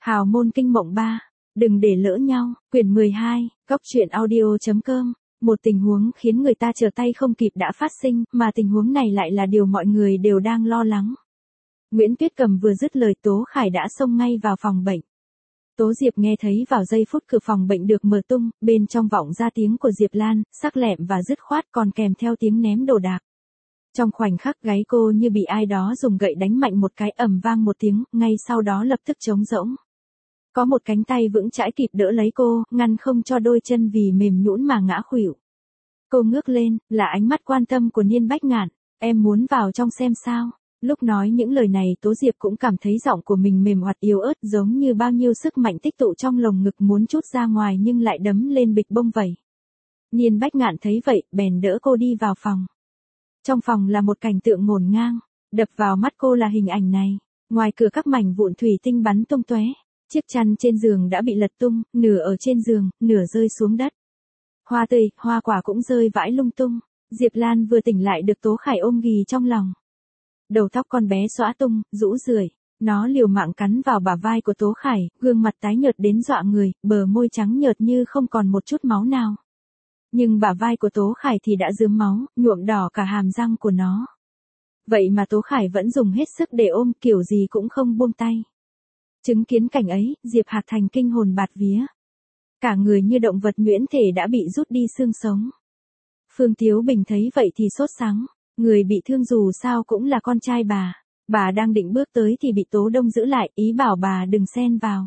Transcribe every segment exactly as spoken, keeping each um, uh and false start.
Hào môn kinh mộng ba. Đừng để lỡ nhau. Quyển mười hai, Cóc truyện audio.com. Một tình huống khiến người ta trở tay không kịp đã phát sinh, mà tình huống này lại là điều mọi người đều đang lo lắng. Nguyễn Tuyết Cầm vừa dứt lời Tố Khải đã xông ngay vào phòng bệnh. Tố Diệp nghe thấy vào giây phút cửa phòng bệnh được mở tung, bên trong vọng ra tiếng của Diệp Lan, sắc lẹm và dứt khoát còn kèm theo tiếng ném đồ đạc. Trong khoảnh khắc gáy cô như bị ai đó dùng gậy đánh mạnh một cái, ầm vang một tiếng, ngay sau đó lập tức trống rỗng. Có một cánh tay vững chãi kịp đỡ lấy cô, ngăn không cho đôi chân vì mềm nhũn mà ngã khuỵu. Cô ngước lên, là ánh mắt quan tâm của Niên Bách Ngạn. Em muốn vào trong xem sao? Lúc nói những lời này Tố Diệp cũng cảm thấy giọng của mình mềm oặt yếu ớt, giống như bao nhiêu sức mạnh tích tụ trong lồng ngực muốn trút ra ngoài nhưng lại đấm lên bịch bông vậy. Niên Bách Ngạn thấy vậy, bèn đỡ cô đi vào phòng. Trong phòng là một cảnh tượng ngổn ngang, đập vào mắt cô là hình ảnh này. Ngoài cửa các mảnh vụn thủy tinh bắn tung tóe, chiếc chăn trên giường đã bị lật tung, nửa ở trên giường, nửa rơi xuống đất. Hoa tươi, hoa quả cũng rơi vãi lung tung. Diệp Lan vừa tỉnh lại được Tố Khải ôm ghì trong lòng. Đầu tóc con bé xõa tung, rũ rượi, nó liều mạng cắn vào bả vai của Tố Khải, gương mặt tái nhợt đến dọa người, bờ môi trắng nhợt như không còn một chút máu nào. Nhưng bả vai của Tố Khải thì đã rướm máu, nhuộm đỏ cả hàm răng của nó. Vậy mà Tố Khải vẫn dùng hết sức để ôm, kiểu gì cũng không buông tay. Chứng kiến cảnh ấy, Diệp Hạc Thành kinh hồn bạt vía. Cả người như động vật nhuyễn thể đã bị rút đi xương sống. Phương Tiếu Bình thấy vậy thì sốt sắng, người bị thương dù sao cũng là con trai bà. Bà đang định bước tới thì bị Tố Đông giữ lại, ý bảo bà đừng xen vào.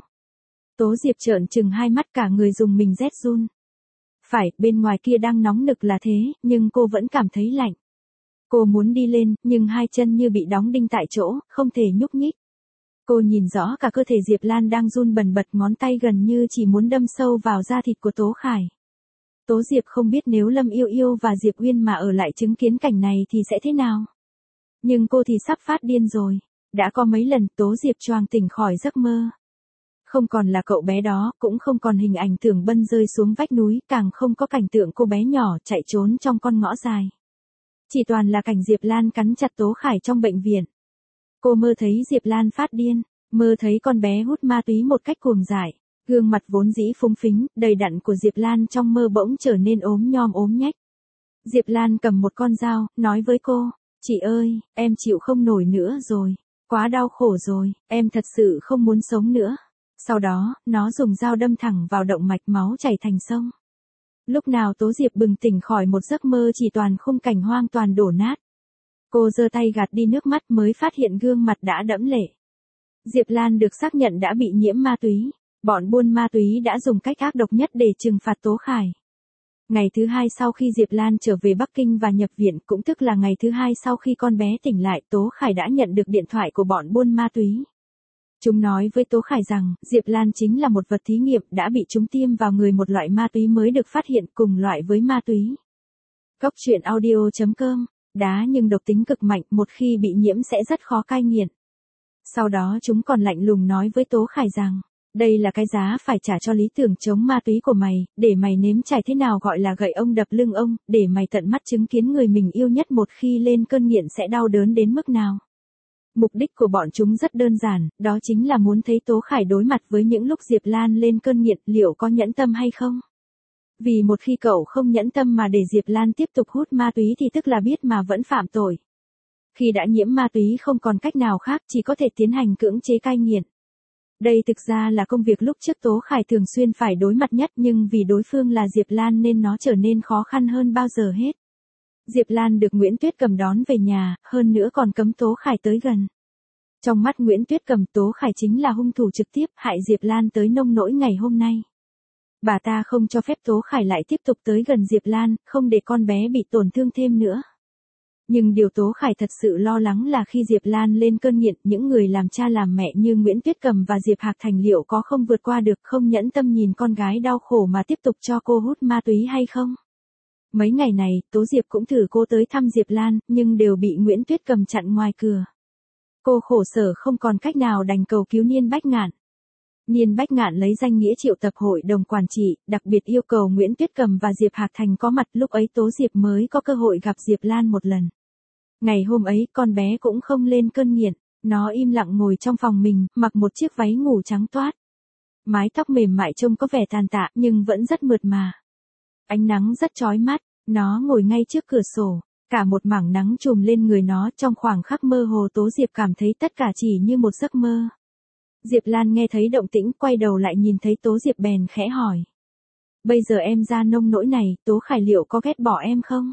Tố Diệp trợn trừng hai mắt, cả người dùng mình rét run. Phải, bên ngoài kia đang nóng nực là thế, nhưng cô vẫn cảm thấy lạnh. Cô muốn đi lên, nhưng hai chân như bị đóng đinh tại chỗ, không thể nhúc nhích. Cô nhìn rõ cả cơ thể Diệp Lan đang run bần bật, ngón tay gần như chỉ muốn đâm sâu vào da thịt của Tố Khải. Tố Diệp không biết nếu Lâm Yêu Yêu và Diệp Uyên mà ở lại chứng kiến cảnh này thì sẽ thế nào. Nhưng cô thì sắp phát điên rồi. Đã có mấy lần Tố Diệp choàng tỉnh khỏi giấc mơ. Không còn là cậu bé đó, cũng không còn hình ảnh Tưởng Bân rơi xuống vách núi, càng không có cảnh tượng cô bé nhỏ chạy trốn trong con ngõ dài. Chỉ toàn là cảnh Diệp Lan cắn chặt Tố Khải trong bệnh viện. Cô mơ thấy Diệp Lan phát điên, mơ thấy con bé hút ma túy một cách cuồng dại. Gương mặt vốn dĩ phúng phính, đầy đặn của Diệp Lan trong mơ bỗng trở nên ốm nhom ốm nhách. Diệp Lan cầm một con dao, nói với cô, chị ơi, em chịu không nổi nữa rồi. Quá đau khổ rồi, em thật sự không muốn sống nữa. Sau đó, nó dùng dao đâm thẳng vào động mạch, máu chảy thành sông. Lúc nào Tố Diệp bừng tỉnh khỏi một giấc mơ chỉ toàn khung cảnh hoang toàn đổ nát. Cô giơ tay gạt đi nước mắt mới phát hiện gương mặt đã đẫm lệ. Diệp Lan được xác nhận đã bị nhiễm ma túy. Bọn buôn ma túy đã dùng cách ác độc nhất để trừng phạt Tố Khải. Ngày thứ hai sau khi Diệp Lan trở về Bắc Kinh và nhập viện, cũng tức là ngày thứ hai sau khi con bé tỉnh lại, Tố Khải đã nhận được điện thoại của bọn buôn ma túy. Chúng nói với Tố Khải rằng, Diệp Lan chính là một vật thí nghiệm đã bị chúng tiêm vào người một loại ma túy mới được phát hiện cùng loại với ma túy. Cóc truyện audio.com. Đá nhưng độc tính cực mạnh, một khi bị nhiễm sẽ rất khó cai nghiện. Sau đó chúng còn lạnh lùng nói với Tố Khải rằng, đây là cái giá phải trả cho lý tưởng chống ma túy của mày, để mày nếm trải thế nào gọi là gậy ông đập lưng ông, để mày tận mắt chứng kiến người mình yêu nhất một khi lên cơn nghiện sẽ đau đớn đến mức nào. Mục đích của bọn chúng rất đơn giản, đó chính là muốn thấy Tố Khải đối mặt với những lúc Diệp Lan lên cơn nghiện, liệu có nhẫn tâm hay không. Vì một khi cậu không nhẫn tâm mà để Diệp Lan tiếp tục hút ma túy thì tức là biết mà vẫn phạm tội. Khi đã nhiễm ma túy không còn cách nào khác, chỉ có thể tiến hành cưỡng chế cai nghiện. Đây thực ra là công việc lúc trước Tố Khải thường xuyên phải đối mặt nhất, nhưng vì đối phương là Diệp Lan nên nó trở nên khó khăn hơn bao giờ hết. Diệp Lan được Nguyễn Tuyết Cầm đón về nhà, hơn nữa còn cấm Tố Khải tới gần. Trong mắt Nguyễn Tuyết Cầm, Tố Khải chính là hung thủ trực tiếp hại Diệp Lan tới nông nỗi ngày hôm nay. Bà ta không cho phép Tố Khải lại tiếp tục tới gần Diệp Lan, không để con bé bị tổn thương thêm nữa. Nhưng điều Tố Khải thật sự lo lắng là khi Diệp Lan lên cơn nghiện, những người làm cha làm mẹ như Nguyễn Tuyết Cầm và Diệp Hạc Thành liệu có không vượt qua được, không nhẫn tâm nhìn con gái đau khổ mà tiếp tục cho cô hút ma túy hay không. Mấy ngày này, Tố Diệp cũng thử cô tới thăm Diệp Lan, nhưng đều bị Nguyễn Tuyết Cầm chặn ngoài cửa. Cô khổ sở không còn cách nào đành cầu cứu Niên Bách Ngạn. Niên Bách Ngạn lấy danh nghĩa triệu tập hội đồng quản trị, đặc biệt yêu cầu Nguyễn Tuyết Cầm và Diệp Hạc Thành có mặt, lúc ấy Tố Diệp mới có cơ hội gặp Diệp Lan một lần. Ngày hôm ấy, con bé cũng không lên cơn nghiện, nó im lặng ngồi trong phòng mình, mặc một chiếc váy ngủ trắng toát. Mái tóc mềm mại trông có vẻ tàn tạ nhưng vẫn rất mượt mà. Ánh nắng rất chói mắt, nó ngồi ngay trước cửa sổ, cả một mảng nắng trùm lên người nó trong khoảng khắc mơ hồ Tố Diệp cảm thấy tất cả chỉ như một giấc mơ. Diệp Lan nghe thấy động tĩnh quay đầu lại nhìn thấy Tố Diệp bèn khẽ hỏi. Bây giờ em ra nông nỗi này, Tố Khải liệu có ghét bỏ em không?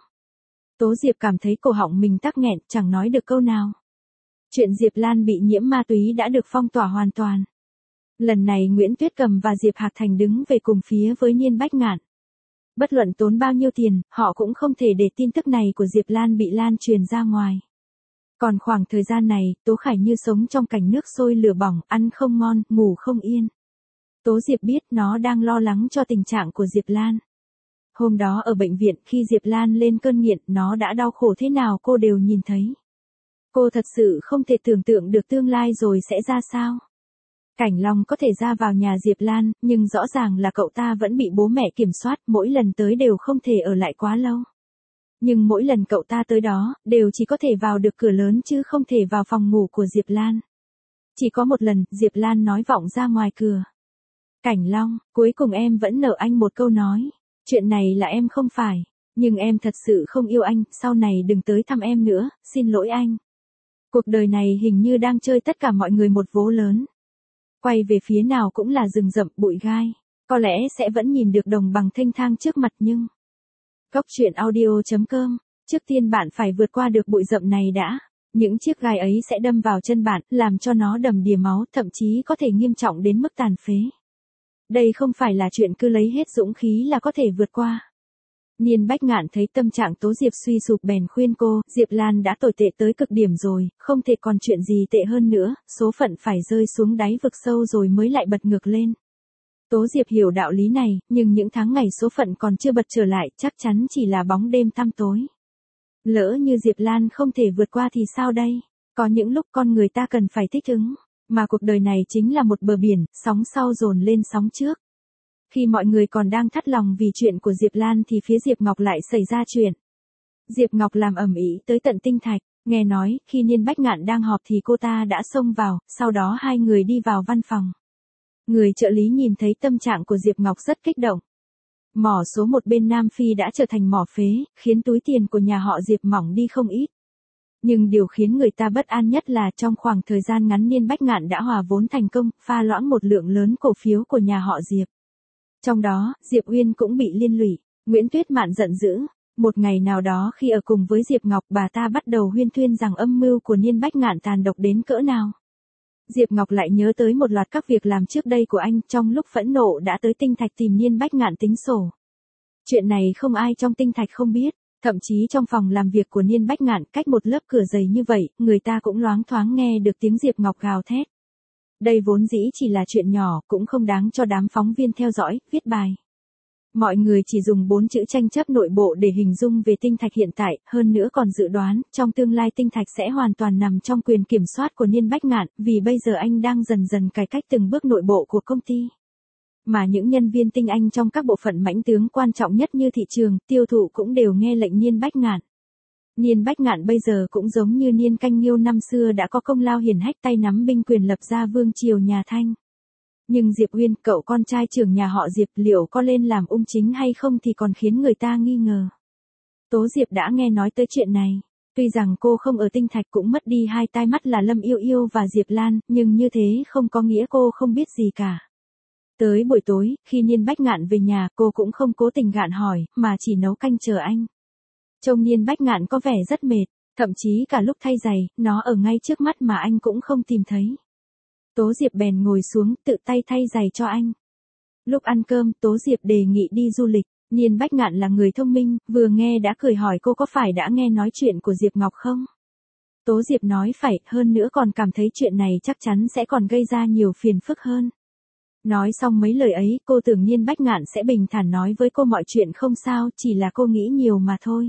Tố Diệp cảm thấy cổ họng mình tắc nghẹn, chẳng nói được câu nào. Chuyện Diệp Lan bị nhiễm ma túy đã được phong tỏa hoàn toàn. Lần này Nguyễn Tuyết Cầm và Diệp Hạc Thành đứng về cùng phía với Niên Bách Ngạn. Bất luận tốn bao nhiêu tiền, họ cũng không thể để tin tức này của Diệp Lan bị lan truyền ra ngoài. Còn khoảng thời gian này, Tố Khải như sống trong cảnh nước sôi lửa bỏng, ăn không ngon, ngủ không yên. Tố Diệp biết nó đang lo lắng cho tình trạng của Diệp Lan. Hôm đó ở bệnh viện khi Diệp Lan lên cơn nghiện, nó đã đau khổ thế nào cô đều nhìn thấy. Cô thật sự không thể tưởng tượng được tương lai rồi sẽ ra sao. Cảnh Long có thể ra vào nhà Diệp Lan, nhưng rõ ràng là cậu ta vẫn bị bố mẹ kiểm soát, mỗi lần tới đều không thể ở lại quá lâu. Nhưng mỗi lần cậu ta tới đó, đều chỉ có thể vào được cửa lớn chứ không thể vào phòng ngủ của Diệp Lan. Chỉ có một lần, Diệp Lan nói vọng ra ngoài cửa. Cảnh Long, cuối cùng em vẫn nợ anh một câu nói. Chuyện này là em không phải, nhưng em thật sự không yêu anh, sau này đừng tới thăm em nữa, xin lỗi anh. Cuộc đời này hình như đang chơi tất cả mọi người một vố lớn. Quay về phía nào cũng là rừng rậm bụi gai, có lẽ sẽ vẫn nhìn được đồng bằng thênh thang trước mặt nhưng... Góc truyện audio chấm com, trước tiên bạn phải vượt qua được bụi rậm này đã. Những chiếc gai ấy sẽ đâm vào chân bạn, làm cho nó đầm đìa máu, thậm chí có thể nghiêm trọng đến mức tàn phế. Đây không phải là chuyện cứ lấy hết dũng khí là có thể vượt qua. Niên Bách Ngạn thấy tâm trạng Tố Diệp suy sụp bèn khuyên cô, Diệp Lan đã tồi tệ tới cực điểm rồi, không thể còn chuyện gì tệ hơn nữa, số phận phải rơi xuống đáy vực sâu rồi mới lại bật ngược lên. Tố Diệp hiểu đạo lý này, nhưng những tháng ngày số phận còn chưa bật trở lại, chắc chắn chỉ là bóng đêm tăm tối. Lỡ như Diệp Lan không thể vượt qua thì sao đây? Có những lúc con người ta cần phải thích ứng, mà cuộc đời này chính là một bờ biển, sóng sau dồn lên sóng trước. Khi mọi người còn đang thắt lòng vì chuyện của Diệp Lan thì phía Diệp Ngọc lại xảy ra chuyện. Diệp Ngọc làm ầm ĩ tới tận Tinh Thạch, nghe nói, khi Niên Bách Ngạn đang họp thì cô ta đã xông vào, sau đó hai người đi vào văn phòng. Người trợ lý nhìn thấy tâm trạng của Diệp Ngọc rất kích động. Mỏ số một bên Nam Phi đã trở thành mỏ phế, khiến túi tiền của nhà họ Diệp mỏng đi không ít. Nhưng điều khiến người ta bất an nhất là trong khoảng thời gian ngắn Niên Bách Ngạn đã hòa vốn thành công, pha loãng một lượng lớn cổ phiếu của nhà họ Diệp. Trong đó, Diệp Uyên cũng bị liên lụy. Nguyễn Tuyết Mạn giận dữ. Một ngày nào đó khi ở cùng với Diệp Ngọc, bà ta bắt đầu huyên thuyên rằng âm mưu của Niên Bách Ngạn tàn độc đến cỡ nào. Diệp Ngọc lại nhớ tới một loạt các việc làm trước đây của anh, trong lúc phẫn nộ đã tới Tinh Thạch tìm Niên Bách Ngạn tính sổ. Chuyện này không ai trong Tinh Thạch không biết, thậm chí trong phòng làm việc của Niên Bách Ngạn, cách một lớp cửa dày như vậy, người ta cũng loáng thoáng nghe được tiếng Diệp Ngọc gào thét. Đây vốn dĩ chỉ là chuyện nhỏ, cũng không đáng cho đám phóng viên theo dõi, viết bài. Mọi người chỉ dùng bốn chữ tranh chấp nội bộ để hình dung về Tinh Thạch hiện tại, hơn nữa còn dự đoán, trong tương lai Tinh Thạch sẽ hoàn toàn nằm trong quyền kiểm soát của Niên Bách Ngạn, vì bây giờ anh đang dần dần cải cách từng bước nội bộ của công ty. Mà những nhân viên tinh anh trong các bộ phận mãnh tướng quan trọng nhất như thị trường, tiêu thụ cũng đều nghe lệnh Niên Bách Ngạn. Niên Bách Ngạn bây giờ cũng giống như Niên Canh Nghiêu năm xưa đã có công lao hiển hách tay nắm binh quyền lập ra vương triều nhà Thanh. Nhưng Diệp Uyên, cậu con trai trưởng nhà họ Diệp, liệu có lên làm ung chính hay không thì còn khiến người ta nghi ngờ. Tố Diệp đã nghe nói tới chuyện này. Tuy rằng cô không ở Tinh Thạch cũng mất đi hai tai mắt là Lâm Yêu Yêu và Diệp Lan, nhưng như thế không có nghĩa cô không biết gì cả. Tới buổi tối, khi Niên Bách Ngạn về nhà, cô cũng không cố tình gạn hỏi, mà chỉ nấu canh chờ anh. Trông Niên Bách Ngạn có vẻ rất mệt, thậm chí cả lúc thay giày, nó ở ngay trước mắt mà anh cũng không tìm thấy. Tố Diệp bèn ngồi xuống, tự tay thay giày cho anh. Lúc ăn cơm, Tố Diệp đề nghị đi du lịch. Niên Bách Ngạn là người thông minh, vừa nghe đã cười hỏi cô có phải đã nghe nói chuyện của Diệp Ngọc không? Tố Diệp nói phải, hơn nữa còn cảm thấy chuyện này chắc chắn sẽ còn gây ra nhiều phiền phức hơn. Nói xong mấy lời ấy, cô tưởng Niên Bách Ngạn sẽ bình thản nói với cô mọi chuyện không sao, chỉ là cô nghĩ nhiều mà thôi.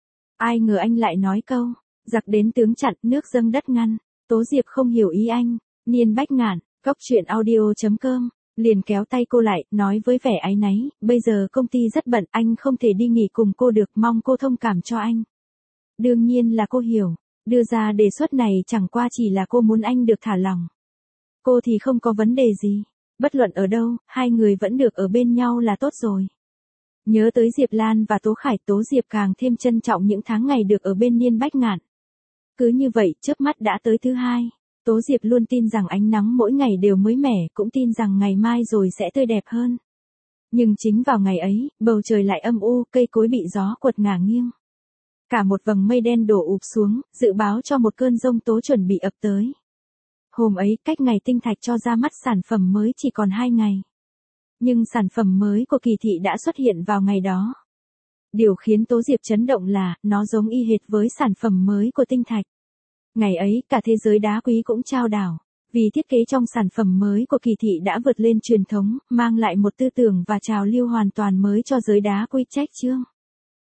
Ai ngờ anh lại nói câu, giặc đến tướng chặn, nước dâng đất ngăn. Tố Diệp không hiểu ý anh. Niên Bách Ngạn, góc truyện audio chấm com, liền kéo tay cô lại, nói với vẻ áy náy, bây giờ công ty rất bận, anh không thể đi nghỉ cùng cô được, mong cô thông cảm cho anh. Đương nhiên là cô hiểu, đưa ra đề xuất này chẳng qua chỉ là cô muốn anh được thả lỏng. Cô thì không có vấn đề gì. Bất luận ở đâu, hai người vẫn được ở bên nhau là tốt rồi. Nhớ tới Diệp Lan và Tố Khải, Tố Diệp càng thêm trân trọng những tháng ngày được ở bên Niên Bách Ngạn. Cứ như vậy, chớp mắt đã tới thứ hai. Tố Diệp luôn tin rằng ánh nắng mỗi ngày đều mới mẻ, cũng tin rằng ngày mai rồi sẽ tươi đẹp hơn. Nhưng chính vào ngày ấy, bầu trời lại âm u, cây cối bị gió quật ngả nghiêng. Cả một vầng mây đen đổ ụp xuống, dự báo cho một cơn giông tố chuẩn bị ập tới. Hôm ấy, cách ngày tinh thạch cho ra mắt sản phẩm mới chỉ còn hai ngày. Nhưng sản phẩm mới của Kỳ Thị đã xuất hiện vào ngày đó. Điều khiến Tố Diệp chấn động là, nó giống y hệt với sản phẩm mới của tinh thạch. Ngày ấy, cả thế giới đá quý cũng chao đảo. Vì thiết kế trong sản phẩm mới của Kỳ Thị đã vượt lên truyền thống, mang lại một tư tưởng và trào lưu hoàn toàn mới cho giới đá quý Trách Chương.